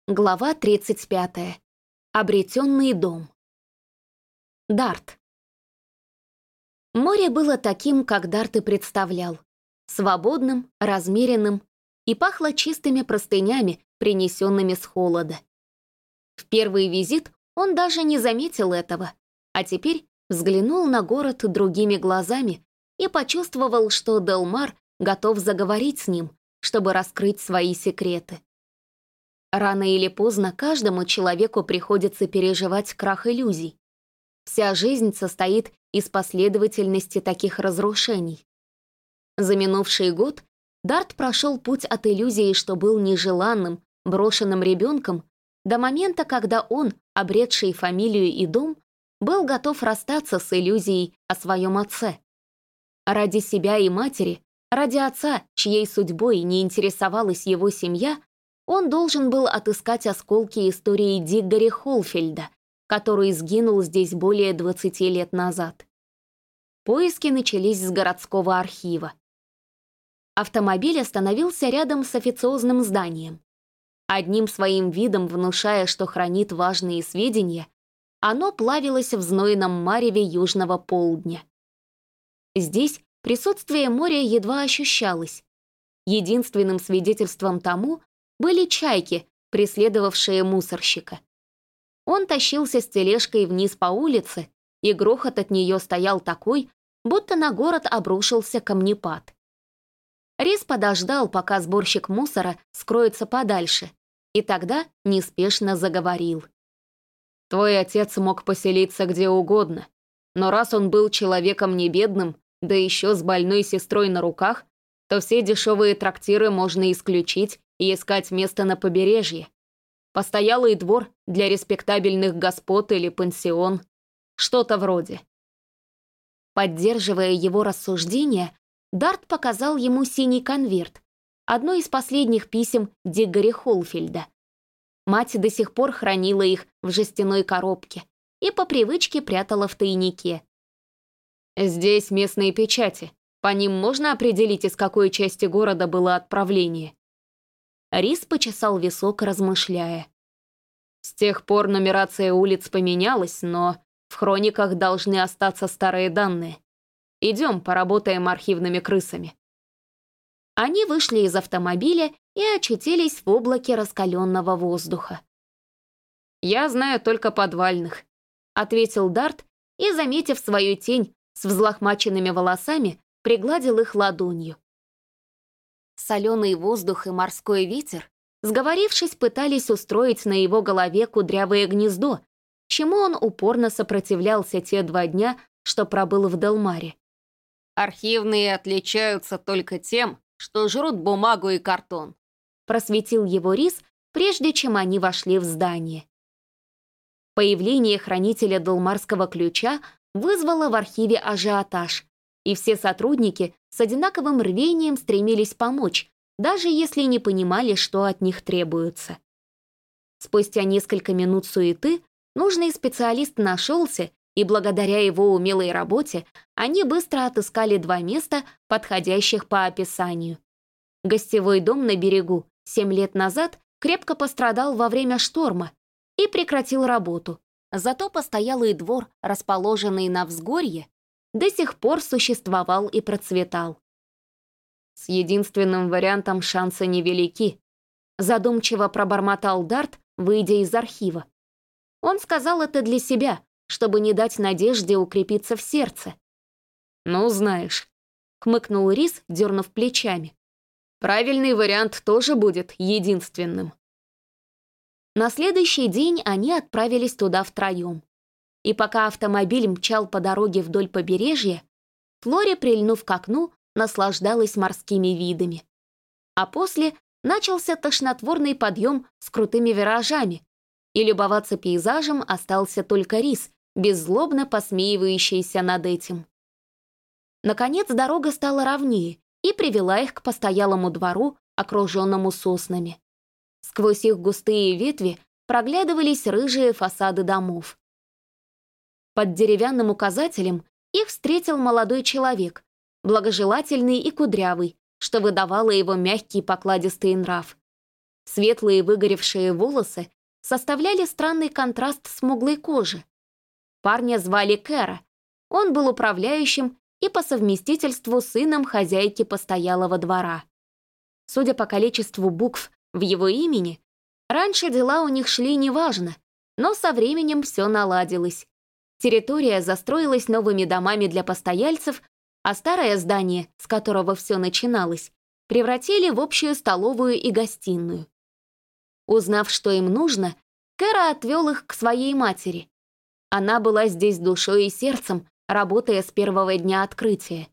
Глава 35. Обретенный дом. Дарт. Море было таким, как Дарт и представлял. Свободным, размеренным и пахло чистыми простынями, принесенными с холода. В первый визит он даже не заметил этого, а теперь взглянул на город другими глазами и почувствовал, что Делмар готов заговорить с ним, чтобы раскрыть свои секреты. Рано или поздно каждому человеку приходится переживать крах иллюзий. Вся жизнь состоит из последовательности таких разрушений. За минувший год Дарт прошел путь от иллюзии, что был нежеланным, брошенным ребенком, до момента, когда он, обретший фамилию и дом, был готов расстаться с иллюзией о своем отце. Ради себя и матери, ради отца, чьей судьбой не интересовалась его семья, он должен был отыскать осколки истории Диггори Холфельда, который сгинул здесь более 20 лет назад. Поиски начались с городского архива. Автомобиль остановился рядом с официозным зданием. Одним своим видом внушая, что хранит важные сведения, оно плавилось в знойном мареве южного полдня. Здесь присутствие моря едва ощущалось. Единственным свидетельством тому были чайки, преследовавшие мусорщика. Он тащился с тележкой вниз по улице, и грохот от нее стоял такой, будто на город обрушился камнепад. Рис подождал, пока сборщик мусора скроется подальше, и тогда неспешно заговорил. «Твой отец мог поселиться где угодно, но раз он был человеком не бедным, да еще с больной сестрой на руках, то все дешевые трактиры можно исключить и искать место на побережье. Постоялый двор для респектабельных господ или пансион. Что-то вроде». Поддерживая его рассуждения, Дарт показал ему синий конверт, одно из последних писем Диггори Холфельда. Мать до сих пор хранила их в жестяной коробке и по привычке прятала в тайнике. «Здесь местные печати. По ним можно определить, из какой части города было отправление?» Рис почесал висок, размышляя. «С тех пор нумерация улиц поменялась, но в хрониках должны остаться старые данные. Идем, поработаем архивными крысами». Они вышли из автомобиля и очутились в облаке раскаленного воздуха. «Я знаю только подвальных», — ответил Дарт и, заметив свою тень с взлохмаченными волосами, пригладил их ладонью. Соленый воздух и морской ветер, сговорившись, пытались устроить на его голове кудрявое гнездо, чему он упорно сопротивлялся те 2 дня, что пробыл в Делмаре. «Архивные отличаются только тем, что жрут бумагу и картон», просветил его Рис, прежде чем они вошли в здание. Появление хранителя Делмарского ключа вызвало в архиве ажиотаж, и все сотрудники с одинаковым рвением стремились помочь, даже если не понимали, что от них требуется. Спустя несколько минут суеты нужный специалист нашелся, и благодаря его умелой работе они быстро отыскали 2 места, подходящих по описанию. Гостевой дом на берегу 7 лет назад крепко пострадал во время шторма и прекратил работу, зато постоялый двор, расположенный на взгорье, до сих пор существовал и процветал. «С единственным вариантом шансы невелики», задумчиво пробормотал Дарт, выйдя из архива. Он сказал это для себя, чтобы не дать надежде укрепиться в сердце. «Ну, знаешь», — хмыкнул Рис, дернув плечами. «Правильный вариант тоже будет единственным». На следующий день они отправились туда втроем. И пока автомобиль мчал по дороге вдоль побережья, Флори, прильнув к окну, наслаждалась морскими видами. А после начался тошнотворный подъем с крутыми виражами, и любоваться пейзажем остался только Рис, беззлобно посмеивающийся над этим. Наконец дорога стала ровнее и привела их к постоялому двору, окруженному соснами. Сквозь их густые ветви проглядывались рыжие фасады домов. Под деревянным указателем их встретил молодой человек, благожелательный и кудрявый, что выдавало его мягкий покладистый нрав. Светлые выгоревшие волосы составляли странный контраст смуглой кожи. Парня звали Кэра. Он был управляющим и по совместительству сыном хозяйки постоялого двора. Судя по количеству букв в его имени, раньше дела у них шли неважно, но со временем все наладилось. Территория застроилась новыми домами для постояльцев, а старое здание, с которого все начиналось, превратили в общую столовую и гостиную. Узнав, что им нужно, Кэра отвел их к своей матери. Она была здесь душой и сердцем, работая с первого дня открытия.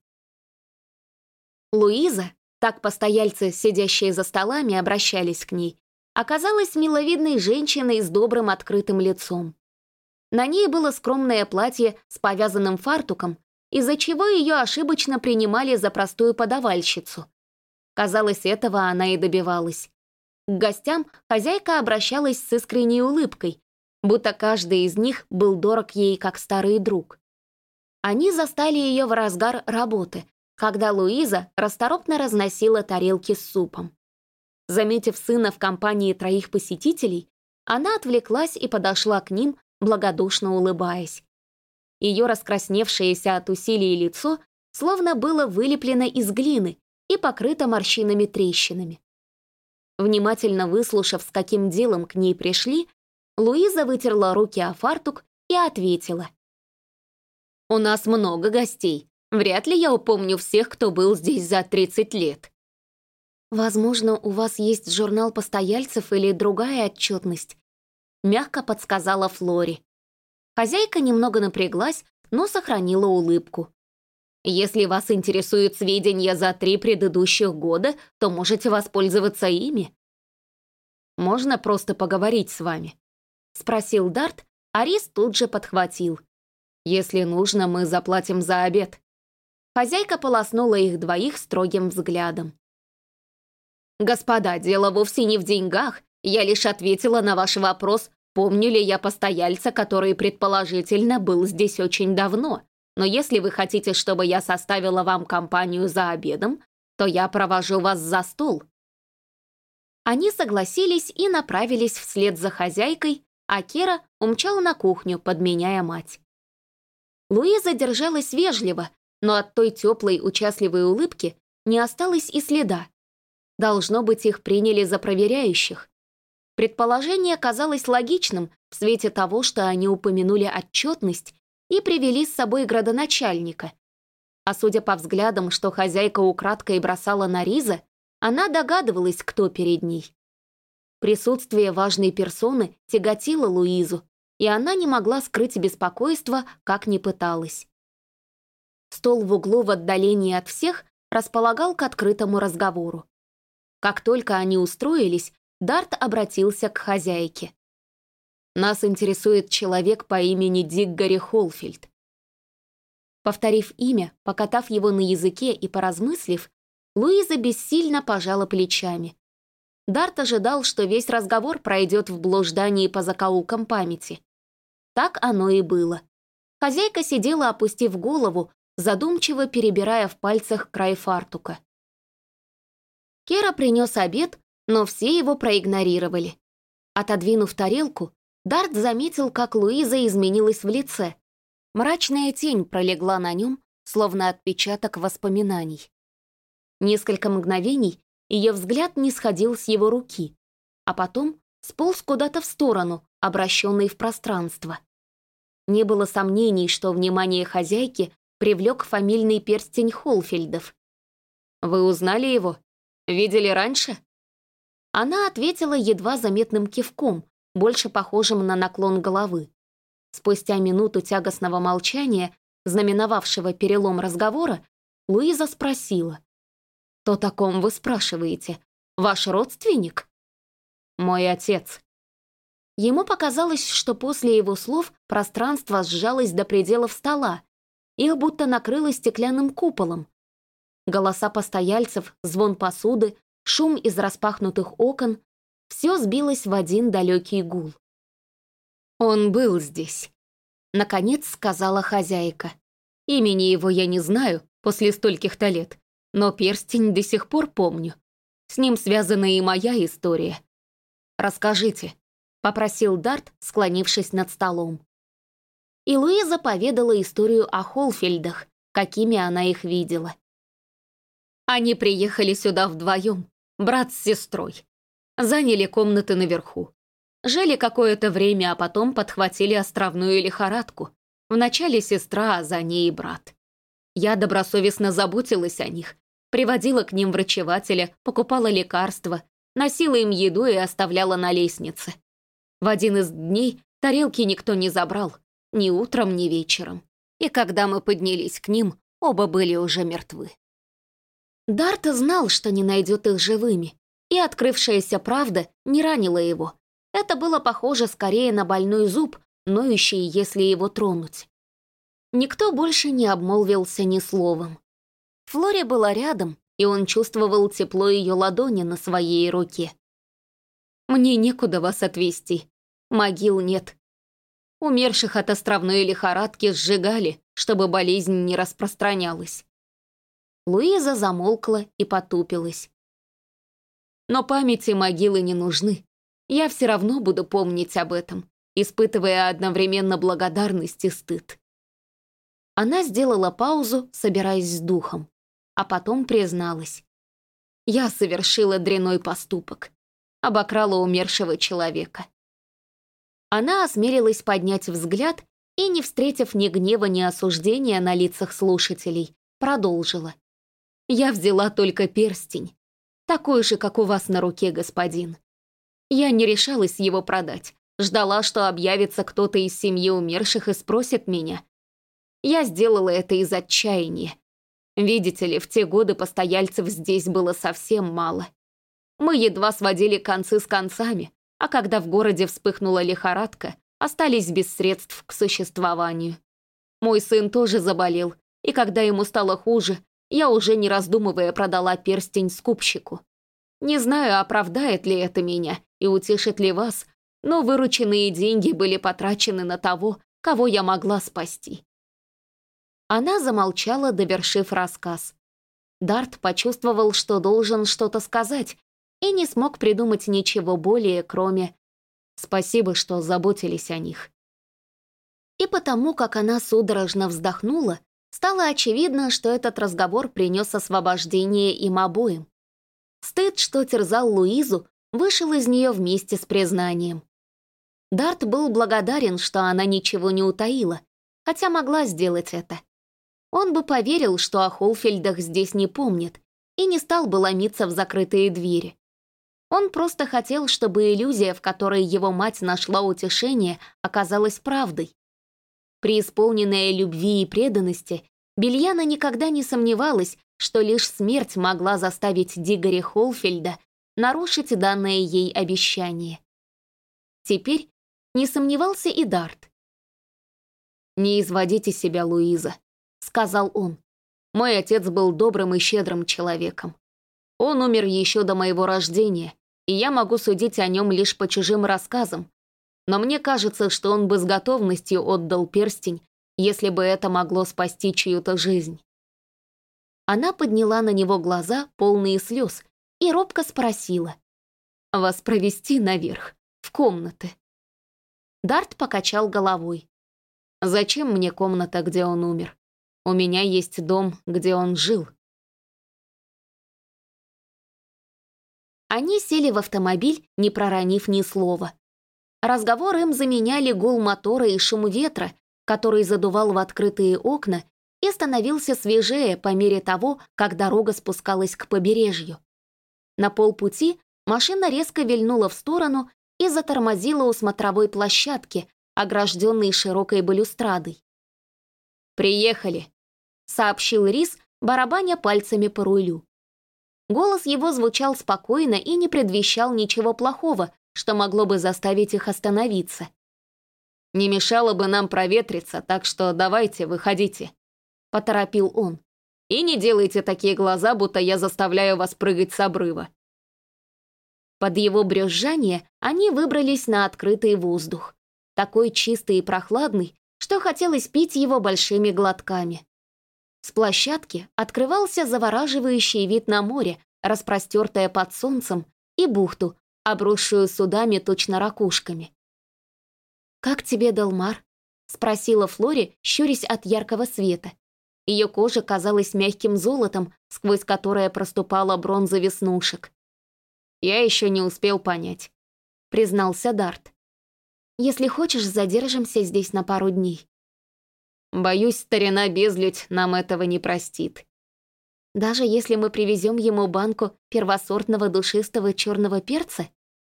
Луиза, так постояльцы, сидящие за столами, обращались к ней, оказалась миловидной женщиной с добрым открытым лицом. На ней было скромное платье с повязанным фартуком, из-за чего ее ошибочно принимали за простую подавальщицу. Казалось, этого она и добивалась. К гостям хозяйка обращалась с искренней улыбкой, будто каждый из них был дорог ей как старый друг. Они застали ее в разгар работы, когда Луиза расторопно разносила тарелки с супом. Заметив сына в компании 3 посетителей, она отвлеклась и подошла к ним, благодушно улыбаясь. Ее раскрасневшееся от усилий лицо словно было вылеплено из глины и покрыто морщинами-трещинами. Внимательно выслушав, с каким делом к ней пришли, Луиза вытерла руки о фартук и ответила. «У нас много гостей. Вряд ли я упомню всех, кто был здесь за 30 лет». «Возможно, у вас есть журнал постояльцев или другая отчетность», — мягко подсказала Флори. Хозяйка немного напряглась, но сохранила улыбку. «Если вас интересуют сведения за 3 предыдущих года, то можете воспользоваться ими». «Можно просто поговорить с вами?» — спросил Дарт, а Рис тут же подхватил. «Если нужно, мы заплатим за обед». Хозяйка полоснула их двоих строгим взглядом. «Господа, дело вовсе не в деньгах. Я лишь ответила на ваш вопрос, помню ли я постояльца, который, предположительно, был здесь очень давно. Но если вы хотите, чтобы я составила вам компанию за обедом, то я провожу вас за стол». Они согласились и направились вслед за хозяйкой, а Кера умчал на кухню, подменяя мать. Луиза держалась вежливо, но от той теплой, участливой улыбки не осталось и следа. Должно быть, их приняли за проверяющих. Предположение казалось логичным в свете того, что они упомянули отчетность и привели с собой градоначальника. А судя по взглядам, что хозяйка украдкой бросала на Риза, она догадывалась, кто перед ней. Присутствие важной персоны тяготило Луизу, и она не могла скрыть беспокойство, как ни пыталась. Стол в углу в отдалении от всех располагал к открытому разговору. Как только они устроились, Дарт обратился к хозяйке. «Нас интересует человек по имени Диггори Холфильд». Повторив имя, покатав его на языке и поразмыслив, Луиза бессильно пожала плечами. Дарт ожидал, что весь разговор пройдет в блуждании по закоулкам памяти. Так оно и было. Хозяйка сидела, опустив голову, задумчиво перебирая в пальцах край фартука. Кера принес обед, но все его проигнорировали. Отодвинув тарелку, Дарт заметил, как Луиза изменилась в лице. Мрачная тень пролегла на нем, словно отпечаток воспоминаний. Несколько мгновений ее взгляд не сходил с его руки, а потом сполз куда-то в сторону, обращенный в пространство. Не было сомнений, что внимание хозяйки привлек фамильный перстень Холфильдов. «Вы узнали его? Видели раньше?» Она ответила едва заметным кивком, больше похожим на наклон головы. Спустя минуту тягостного молчания, знаменовавшего перелом разговора, Луиза спросила. «То о ком вы спрашиваете? Ваш родственник?» «Мой отец». Ему показалось, что после его слов пространство сжалось до пределов стола, их будто накрыло стеклянным куполом. Голоса постояльцев, звон посуды, шум из распахнутых окон — все сбилось в один далекий гул. «Он был здесь», — наконец сказала хозяйка. «Имени его я не знаю после стольких-то лет, но перстень до сих пор помню. С ним связана и моя история. «Расскажите», — попросил Дарт, склонившись над столом. И Луиза поведала историю о Холфельдах, какими она их видела. Они приехали сюда вдвоем, брат с сестрой. Заняли комнаты наверху. Жили какое-то время, а потом подхватили островную лихорадку. Вначале сестра, а за ней и брат. Я добросовестно заботилась о них, приводила к ним врачевателя, покупала лекарства, носила им еду и оставляла на лестнице. В один из дней тарелки никто не забрал, ни утром, ни вечером. И когда мы поднялись к ним, оба были уже мертвы. Дарт знал, что не найдет их живыми, и открывшаяся правда не ранила его. Это было похоже скорее на больной зуб, ноющий, если его тронуть. Никто больше не обмолвился ни словом. Флори была рядом, и он чувствовал тепло ее ладони на своей руке. «Мне некуда вас отвезти. Могил нет. Умерших от островной лихорадки сжигали, чтобы болезнь не распространялась». Луиза замолкла и потупилась. «Но памяти могилы не нужны. Я все равно буду помнить об этом, испытывая одновременно благодарность и стыд». Она сделала паузу, собираясь с духом, а потом призналась. «Я совершила дрянной поступок. Обокрала умершего человека». Она осмелилась поднять взгляд и, не встретив ни гнева, ни осуждения на лицах слушателей, продолжила. «Я взяла только перстень, такой же, как у вас на руке, господин. Я не решалась его продать, ждала, что объявится кто-то из семьи умерших и спросит меня. Я сделала это из отчаяния. Видите ли, в те годы постояльцев здесь было совсем мало. Мы едва сводили концы с концами, а когда в городе вспыхнула лихорадка, остались без средств к существованию. Мой сын тоже заболел, и когда ему стало хуже, я уже не раздумывая продала перстень скупщику. Не знаю, оправдает ли это меня и утешит ли вас, но вырученные деньги были потрачены на того, кого я могла спасти». Она замолчала, довершив рассказ. Дарт почувствовал, что должен что-то сказать, и не смог придумать ничего более, кроме «спасибо, что заботились о них». И потому, как она судорожно вздохнула, стало очевидно, что этот разговор принес освобождение им обоим. Стыд, что терзал Луизу, вышел из нее вместе с признанием. Дарт был благодарен, что она ничего не утаила, хотя могла сделать это. Он бы поверил, что о Холфельдах здесь не помнит, и не стал бы ломиться в закрытые двери. Он просто хотел, чтобы иллюзия, в которой его мать нашла утешение, оказалась правдой. Преисполненная любви и преданности, Бельяна никогда не сомневалась, что лишь смерть могла заставить Дигори Холфельда нарушить данное ей обещание. Теперь не сомневался и Дарт. «Не изводите себя, Луиза», — сказал он. «Мой отец был добрым и щедрым человеком. Он умер еще до моего рождения, и я могу судить о нем лишь по чужим рассказам, но мне кажется, что он бы с готовностью отдал перстень, если бы это могло спасти чью-то жизнь». Она подняла на него глаза, полные слез, и робко спросила. «Вас провести наверх, в комнаты?» Дарт покачал головой. «Зачем мне комната, где он умер? У меня есть дом, где он жил». Они сели в автомобиль, не проронив ни слова. Разговор им заменяли гул мотора и шум ветра, который задувал в открытые окна и становился свежее по мере того, как дорога спускалась к побережью. На полпути машина резко вильнула в сторону и затормозила у смотровой площадки, огражденной широкой балюстрадой. «Приехали», — сообщил Рис, барабаня пальцами по рулю. Голос его звучал спокойно и не предвещал ничего плохого, что могло бы заставить их остановиться. «Не мешало бы нам проветриться, так что давайте, выходите», — поторопил он. «И не делайте такие глаза, будто я заставляю вас прыгать с обрыва». Под его брюзжание они выбрались на открытый воздух, такой чистый и прохладный, что хотелось пить его большими глотками. С площадки открывался завораживающий вид на море, распростертое под солнцем, и бухту, обросшую судами точно ракушками. «Как тебе, Делмар?» — спросила Флори, щурясь от яркого света. Ее кожа казалась мягким золотом, сквозь которое проступала бронза веснушек. «Я еще не успел понять», — признался Дарт. «Если хочешь, задержимся здесь на пару дней». «Боюсь, старина-безлюдь нам этого не простит». «Даже если мы привезем ему банку первосортного душистого черного перца?»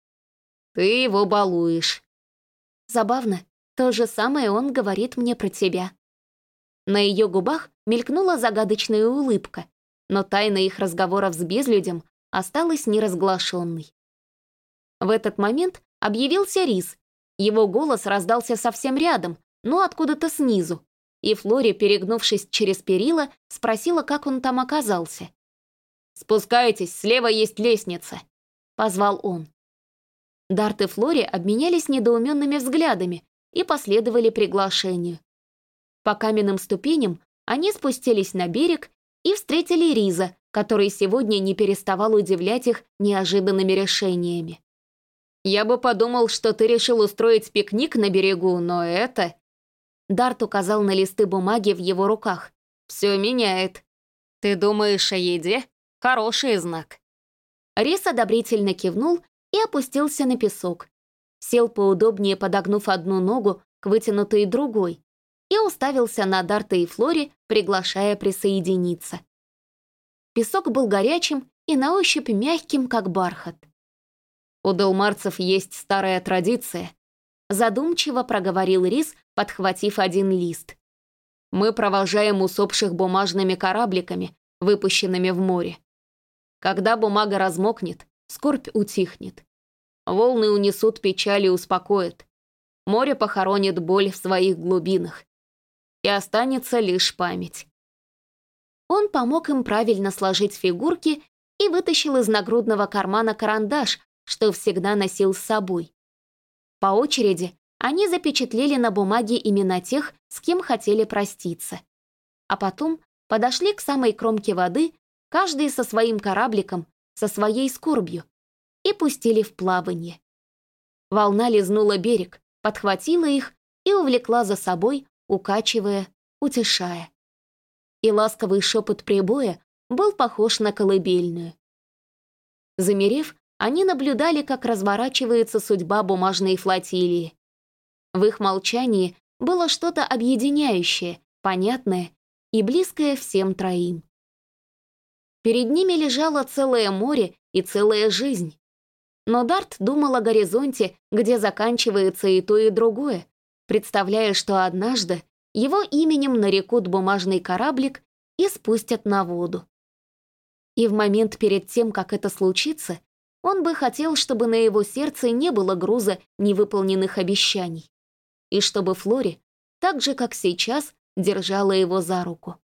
«Ты его балуешь». «Забавно, то же самое он говорит мне про тебя». На ее губах мелькнула загадочная улыбка, но тайна их разговоров с безлюдем осталась неразглашенной. В этот момент объявился Рис. Его голос раздался совсем рядом, но откуда-то снизу, и Флори, перегнувшись через перила, спросила, как он там оказался. «Спускайтесь, слева есть лестница», — позвал он. Дарт и Флори обменялись недоуменными взглядами и последовали приглашению. По каменным ступеням они спустились на берег и встретили Риза, который сегодня не переставал удивлять их неожиданными решениями. «Я бы подумал, что ты решил устроить пикник на берегу, но это...» Дарт указал на листы бумаги в его руках. «Все меняет. Ты думаешь о еде? Хороший знак». Риз одобрительно кивнул и опустился на песок. Сел поудобнее, подогнув одну ногу к вытянутой другой, и уставился на Дарта и Флори, приглашая присоединиться. Песок был горячим и на ощупь мягким, как бархат. «У делмарцев есть старая традиция», — задумчиво проговорил Рис, подхватив один лист. «Мы провожаем усопших бумажными корабликами, выпущенными в море. Когда бумага размокнет, скорбь утихнет. Волны унесут печаль и успокоят. Море похоронит боль в своих глубинах. И останется лишь память». Он помог им правильно сложить фигурки и вытащил из нагрудного кармана карандаш, что всегда носил с собой. По очереди они запечатлели на бумаге имена тех, с кем хотели проститься. А потом подошли к самой кромке воды, каждый со своим корабликом, со своей скорбью, и пустили в плавание. Волна лизнула берег, подхватила их и увлекла за собой, укачивая, утешая. И ласковый шепот прибоя был похож на колыбельную. Замерев, они наблюдали, как разворачивается судьба бумажной флотилии. В их молчании было что-то объединяющее, понятное и близкое всем троим. Перед ними лежало целое море и целая жизнь. Но Дарт думал о горизонте, где заканчивается и то, и другое, представляя, что однажды его именем нарекут бумажный кораблик и спустят на воду. И в момент перед тем, как это случится, он бы хотел, чтобы на его сердце не было груза невыполненных обещаний, и чтобы Флори, так же, как сейчас, держала его за руку.